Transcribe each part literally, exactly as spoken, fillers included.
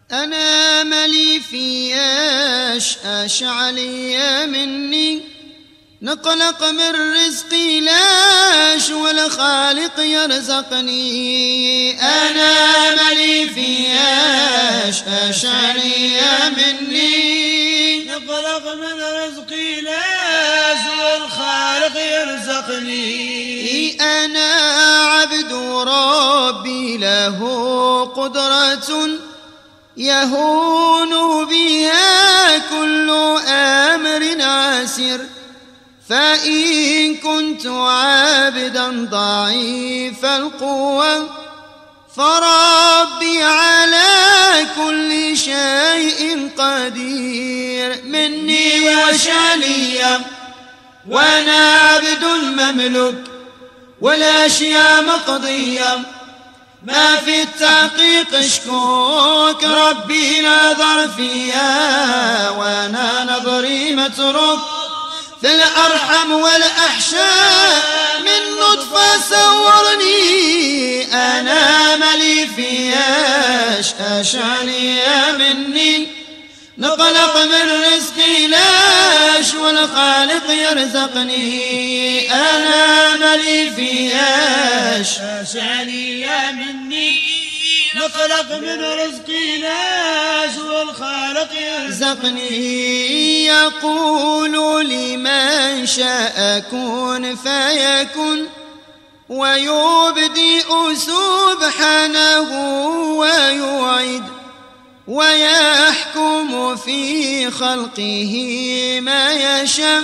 أنا ملي في أش أشعلي مني نقلق من رزقي لاش والخالق يرزقني. أنا ملي في أش أشعلي مني نقلق من رزقي لاش والخالق يرزقني. أنا عبد ربي له قدرة يهون بها كل أمر عسير، فإن كنت عابدا ضعيف القوة فربي على كل شيء قدير. مني وشاليا وأنا عبد مملوك والأشياء مقضية، ما في التحقيق اشكوك ربي نظر فيها وأنا نظري متروك في الأرحم والأحشاء من نطفة صورني. أنا ملي في أش أشعلي مني نقلق من رزقي لاش والخالق يرزقني. أنا ملي في أش أشعلي مني نقلق من رزقي لاش والخالق يرزقني. يقول لمن شاء كن فيكن ويبدئ سبحانه ويعيد ويحكم في خلقه ما يشاء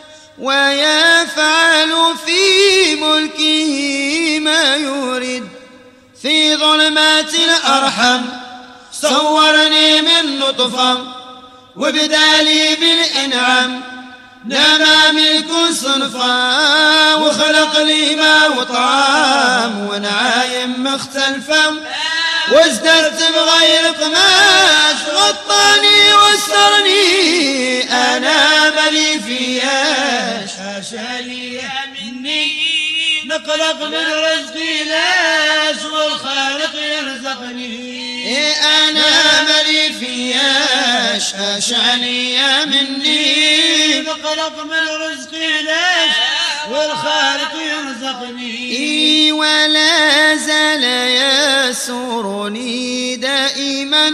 ويفعل في ملكه ما يريد. في ظلمات الأرحم صورني من نطفة وبدالي بالإنعام نما ملك صنفا وخلق لي ما وطعام ونعايم مختلفة وازددت بغير قماش غطاني وسترني. أنا ملي في أش أشعلي مني نقلق من رزقي لاش والخالق يرزقني. أنا ملي في أش أشعلي مني نقلق من رزقي لاش والخالق يرزقني. ولا زال يسرني دائما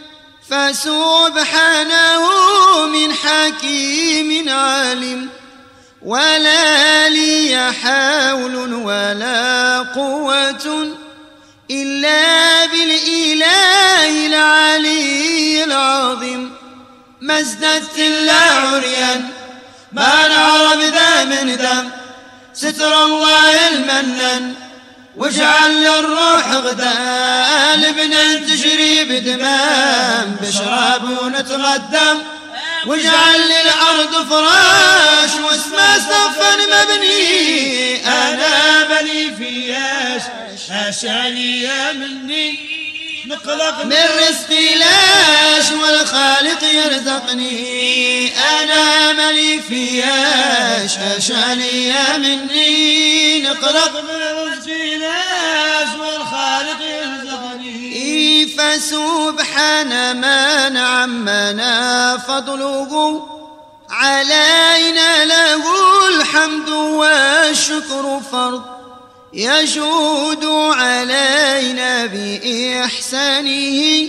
فسبحانه من حكيم عليم، ولا لي حول ولا قوة إلا بالإله العلي العظيم. ما ازددت إلا عريا ما نعرف ذا من دم ستر الله المنن واجعل للروح غدا لبنا تجري بدمام بشراب ونتغدم واجعل للأرض فراش واسمى سقفا مبني. أنا ملي في أش أشعلي مني نقلق من رزقي لاش والخالق يرزقني. أنا ملي في أش أشعلي مني نقلق من رزقي لاش والخالق يرزقني. فسبحان من عمنا فضله علينا له الحمد والشكر فرض يجود علينا بإحسانه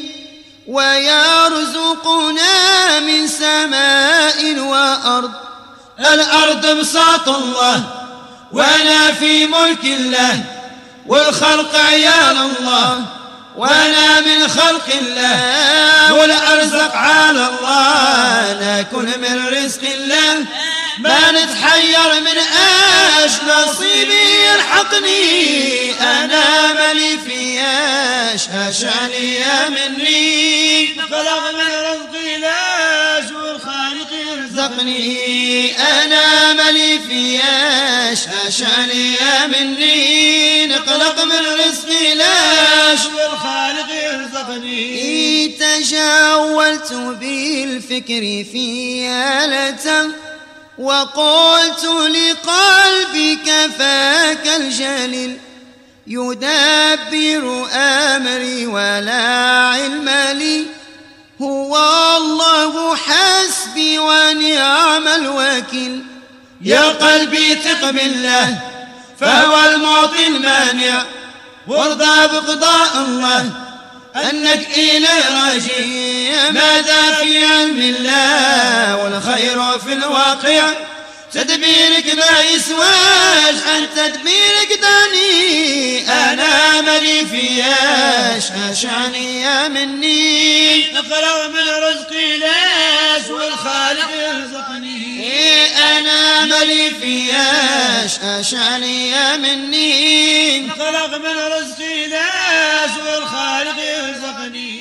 ويرزقنا من سماء وأرض. الأرض بساط الله وأنا في ملك الله والخلق عيال الله وأنا من خلق الله والأرزق على الله نكون من رزق الله ما نتحير من ايش نصيبي يلحقني. أنا ملي في ايش أشعلي مني نقلق من رزقي لاش والخالق يرزقني. أنا ملي في ايش أشعلي مني نقلق من رزقي لاش والخالق يرزقني. تجاولت بالفكر في هالة وقلت لقلبي كفاك الجليل يدبر أمري ولا علم لي هو الله حسبي ونعم الوكيل. يا قلبي ثق بالله فهو المعطي المانع، وارضى بقضاء الله أنك إليه راجي. ماذا في علم الله والخير في الواقع، تدبيرك ما يسواش عن تدبيرك داني. أنا ملي فياش أشعني يا مني، نفرغ من رزقي لاش والخالق يرزقني. أنا ملي فياش أشعني يا مني، نفرغ من رزقي لاش والخالق يرزقني.